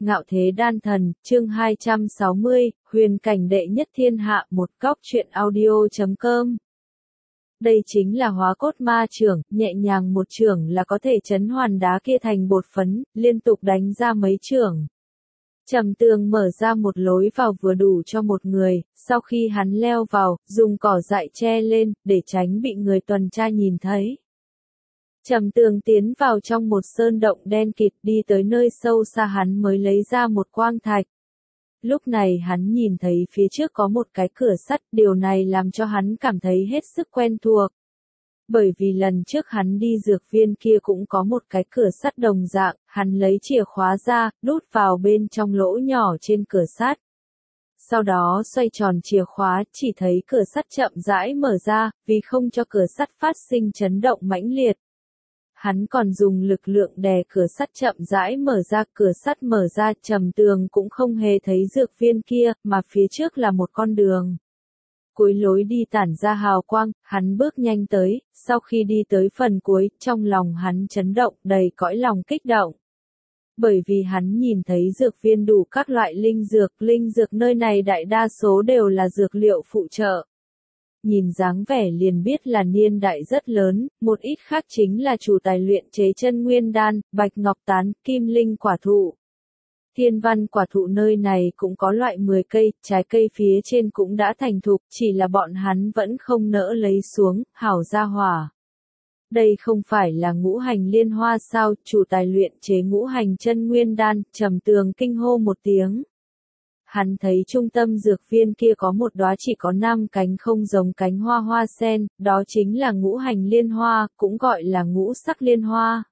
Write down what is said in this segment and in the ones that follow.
Ngạo Thế Đan Thần, chương 260, huyền cảnh đệ nhất thiên hạ, một góc truyện audio.com. Đây chính là hóa cốt ma chưởng, nhẹ nhàng một chưởng là có thể chấn hoàn đá kia thành bột phấn, liên tục đánh ra mấy chưởng. Trầm Tường mở ra một lối vào vừa đủ cho một người, sau khi hắn leo vào, dùng cỏ dại che lên, để tránh bị người tuần tra nhìn thấy. Trầm Tường tiến vào trong một sơn động đen kịt, đi tới nơi sâu xa hắn mới lấy ra một quang thạch. Lúc này hắn nhìn thấy phía trước có một cái cửa sắt, điều này làm cho hắn cảm thấy hết sức quen thuộc. Bởi vì lần trước hắn đi dược viên kia cũng có một cái cửa sắt đồng dạng, hắn lấy chìa khóa ra, đút vào bên trong lỗ nhỏ trên cửa sắt. Sau đó xoay tròn chìa khóa, chỉ thấy cửa sắt chậm rãi mở ra, vì không cho cửa sắt phát sinh chấn động mãnh liệt. Hắn còn dùng lực lượng đè cửa sắt chậm rãi mở ra, cửa sắt mở ra, Trầm Tường cũng không hề thấy dược viên kia, mà phía trước là một con đường. Cuối lối đi tản ra hào quang, hắn bước nhanh tới, sau khi đi tới phần cuối, trong lòng hắn chấn động, đầy cõi lòng kích động. Bởi vì hắn nhìn thấy dược viên đủ các loại linh dược nơi này đại đa số đều là dược liệu phụ trợ. Nhìn dáng vẻ liền biết là niên đại rất lớn, một ít khác chính là chủ tài luyện chế chân nguyên đan, bạch ngọc tán, kim linh quả thụ. Thiên văn quả thụ nơi này cũng có loại 10 cây, trái cây phía trên cũng đã thành thục, chỉ là bọn hắn vẫn không nỡ lấy xuống, hảo ra hỏa. Đây không phải là ngũ hành liên hoa sao, chủ tài luyện chế ngũ hành chân nguyên đan, Trầm Tường kinh hô một tiếng. Hắn thấy trung tâm dược viên kia có một đóa chỉ có 5 cánh không giống cánh hoa hoa sen, đó chính là ngũ hành liên hoa, cũng gọi là ngũ sắc liên hoa.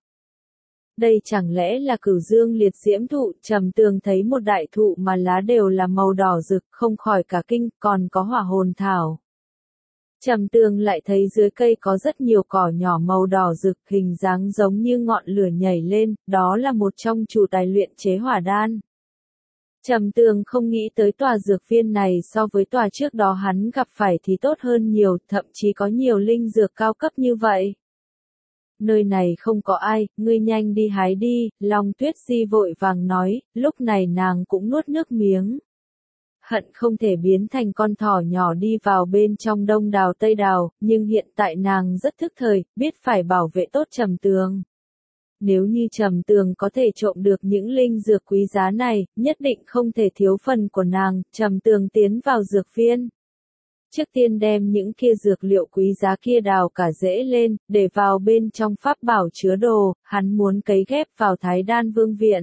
Đây chẳng lẽ là Cửu Dương liệt diễm thụ, Trầm Tường thấy một đại thụ mà lá đều là màu đỏ rực, không khỏi cả kinh, còn có hỏa hồn thảo. Trầm Tường lại thấy dưới cây có rất nhiều cỏ nhỏ màu đỏ rực, hình dáng giống như ngọn lửa nhảy lên, đó là một trong chủ tài luyện chế hỏa đan. Trầm Tường không nghĩ tới tòa dược viên này so với tòa trước đó hắn gặp phải thì tốt hơn nhiều, thậm chí có nhiều linh dược cao cấp như vậy. Nơi này không có ai, ngươi nhanh đi hái đi, Long Tuyết Di vội vàng nói, lúc này nàng cũng nuốt nước miếng. Hận không thể biến thành con thỏ nhỏ đi vào bên trong đông đào tây đào, nhưng hiện tại nàng rất thức thời, biết phải bảo vệ tốt Trầm Tường. Nếu như Trầm Tường có thể trộm được những linh dược quý giá này, nhất định không thể thiếu phần của nàng. Trầm Tường tiến vào dược viên. Trước tiên đem những kia dược liệu quý giá kia đào cả rễ lên, để vào bên trong pháp bảo chứa đồ, hắn muốn cấy ghép vào Thái Đan Vương viện.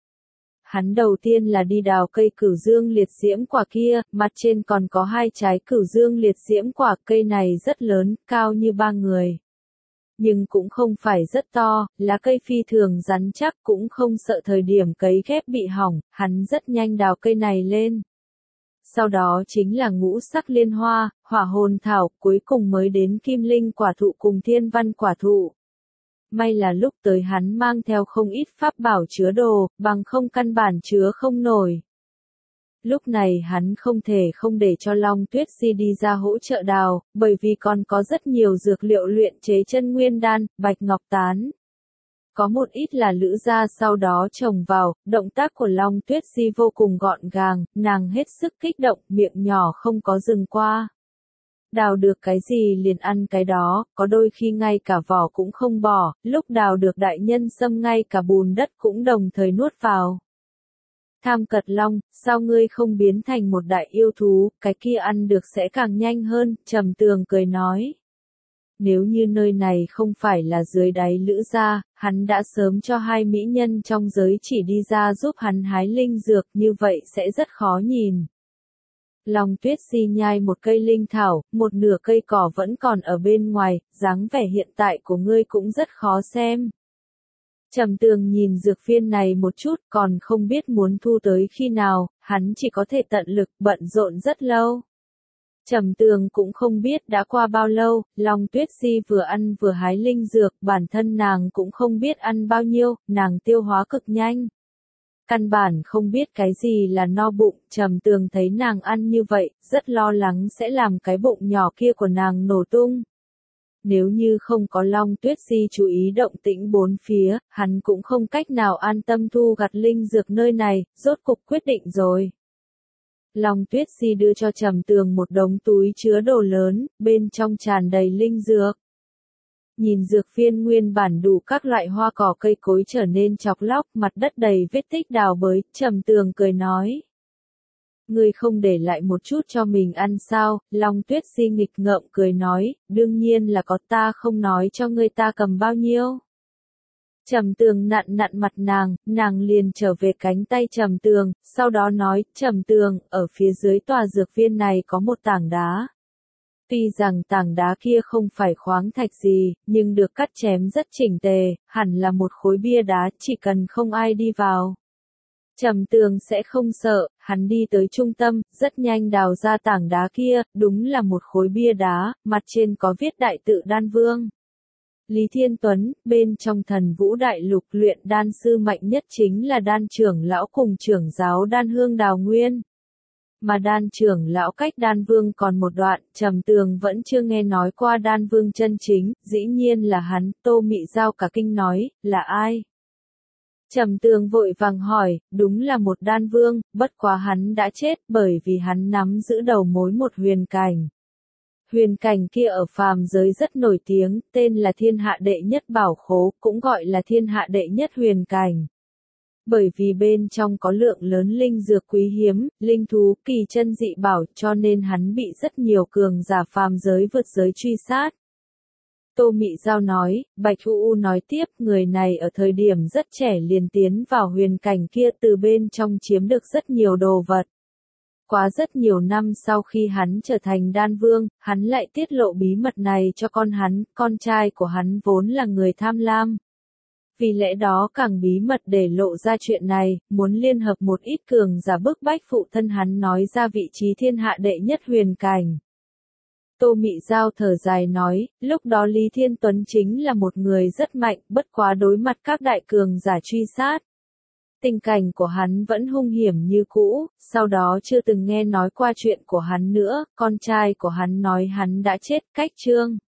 Hắn đầu tiên là đi đào cây Cửu Dương liệt diễm quả kia, mặt trên còn có 2 trái Cửu Dương liệt diễm quả, cây này rất lớn, cao như 3 người. Nhưng cũng không phải rất to, lá cây phi thường rắn chắc, cũng không sợ thời điểm cấy ghép bị hỏng, hắn rất nhanh đào cây này lên. Sau đó chính là ngũ sắc liên hoa, hỏa hồn thảo, cuối cùng mới đến kim linh quả thụ cùng thiên văn quả thụ. May là lúc tới hắn mang theo không ít pháp bảo chứa đồ, bằng không căn bản chứa không nổi. Lúc này hắn không thể không để cho Long Tuyết Di đi ra hỗ trợ đào, bởi vì còn có rất nhiều dược liệu luyện chế chân nguyên đan, bạch ngọc tán. Có một ít là lữ gia sau đó trồng vào, động tác của Long Tuyết Di vô cùng gọn gàng, nàng hết sức kích động, miệng nhỏ không có dừng qua. Đào được cái gì liền ăn cái đó, có đôi khi ngay cả vỏ cũng không bỏ, lúc đào được đại nhân sâm ngay cả bùn đất cũng đồng thời nuốt vào. Tham Cật Long, sao ngươi không biến thành một đại yêu thú, cái kia ăn được sẽ càng nhanh hơn, Trầm Tường cười nói. Nếu như nơi này không phải là dưới đáy lữ gia, hắn đã sớm cho 2 mỹ nhân trong giới chỉ đi ra giúp hắn hái linh dược, như vậy sẽ rất khó nhìn. Long Tuyết Di nhai một cây linh thảo, một nửa cây cỏ vẫn còn ở bên ngoài, dáng vẻ hiện tại của ngươi cũng rất khó xem. Trầm Tường nhìn dược viên này một chút, còn không biết muốn thu tới khi nào, hắn chỉ có thể tận lực bận rộn rất lâu. Trầm Tường cũng không biết đã qua bao lâu, Long Tuyết Di vừa ăn vừa hái linh dược, bản thân nàng cũng không biết ăn bao nhiêu, nàng tiêu hóa cực nhanh. Căn bản không biết cái gì là no bụng, Trầm Tường thấy nàng ăn như vậy, rất lo lắng sẽ làm cái bụng nhỏ kia của nàng nổ tung. Nếu như không có Long Tuyết Di chú ý động tĩnh bốn phía, hắn cũng không cách nào an tâm thu gặt linh dược nơi này, rốt cục quyết định rồi. Long Tuyết Di đưa cho Trầm Tường một đống túi chứa đồ lớn, bên trong tràn đầy linh dược. Nhìn dược viên nguyên bản đủ các loại hoa cỏ cây cối trở nên chọc lóc, mặt đất đầy vết tích đào bới, Trầm Tường cười nói. Ngươi không để lại một chút cho mình ăn sao? Long Tuyết Di nghịch ngợm cười nói, đương nhiên là có, ta không nói cho ngươi ta cầm bao nhiêu. Trầm Tường nặn nặn mặt nàng liền trở về cánh tay Trầm Tường, sau đó nói, Trầm Tường, ở phía dưới tòa dược viên này có một tảng đá. Tuy rằng tảng đá kia không phải khoáng thạch gì, nhưng được cắt chém rất chỉnh tề, hẳn là một khối bia đá, chỉ cần không ai đi vào. Trầm Tường sẽ không sợ, hắn đi tới trung tâm, rất nhanh đào ra tảng đá kia, đúng là một khối bia đá, mặt trên có viết đại tự Đan Vương. Lý Thiên Tuấn, bên trong Thần Vũ Đại Lục luyện đan sư mạnh nhất chính là đan trưởng lão cùng trưởng giáo đan hương Đào Nguyên. Mà đan trưởng lão cách đan vương còn một đoạn, Trầm Tường vẫn chưa nghe nói qua đan vương chân chính, dĩ nhiên là hắn. Tô Mị Giao cả kinh nói, là ai? Trầm Tường vội vàng hỏi, đúng là một đan vương, bất quá hắn đã chết bởi vì hắn nắm giữ đầu mối một huyền cảnh. Huyền cảnh kia ở phàm giới rất nổi tiếng, tên là thiên hạ đệ nhất bảo khố, cũng gọi là thiên hạ đệ nhất huyền cảnh. Bởi vì bên trong có lượng lớn linh dược quý hiếm, linh thú, kỳ chân dị bảo, cho nên hắn bị rất nhiều cường giả phàm giới vượt giới truy sát. Tô Mị Giao nói, Bạch U nói tiếp, người này ở thời điểm rất trẻ liền tiến vào huyền cảnh kia, từ bên trong chiếm được rất nhiều đồ vật. Quá rất nhiều năm sau khi hắn trở thành đan vương, hắn lại tiết lộ bí mật này cho con trai của hắn vốn là người tham lam. Vì lẽ đó càng bí mật để lộ ra chuyện này, muốn liên hợp một ít cường giả bức bách phụ thân hắn nói ra vị trí thiên hạ đệ nhất huyền cảnh. Tô Mị Giao thở dài nói, lúc đó Lý Thiên Tuấn chính là một người rất mạnh, bất quá đối mặt các đại cường giả truy sát. Tình cảnh của hắn vẫn hung hiểm như cũ, sau đó chưa từng nghe nói qua chuyện của hắn nữa, con trai của hắn nói hắn đã chết, cách chương.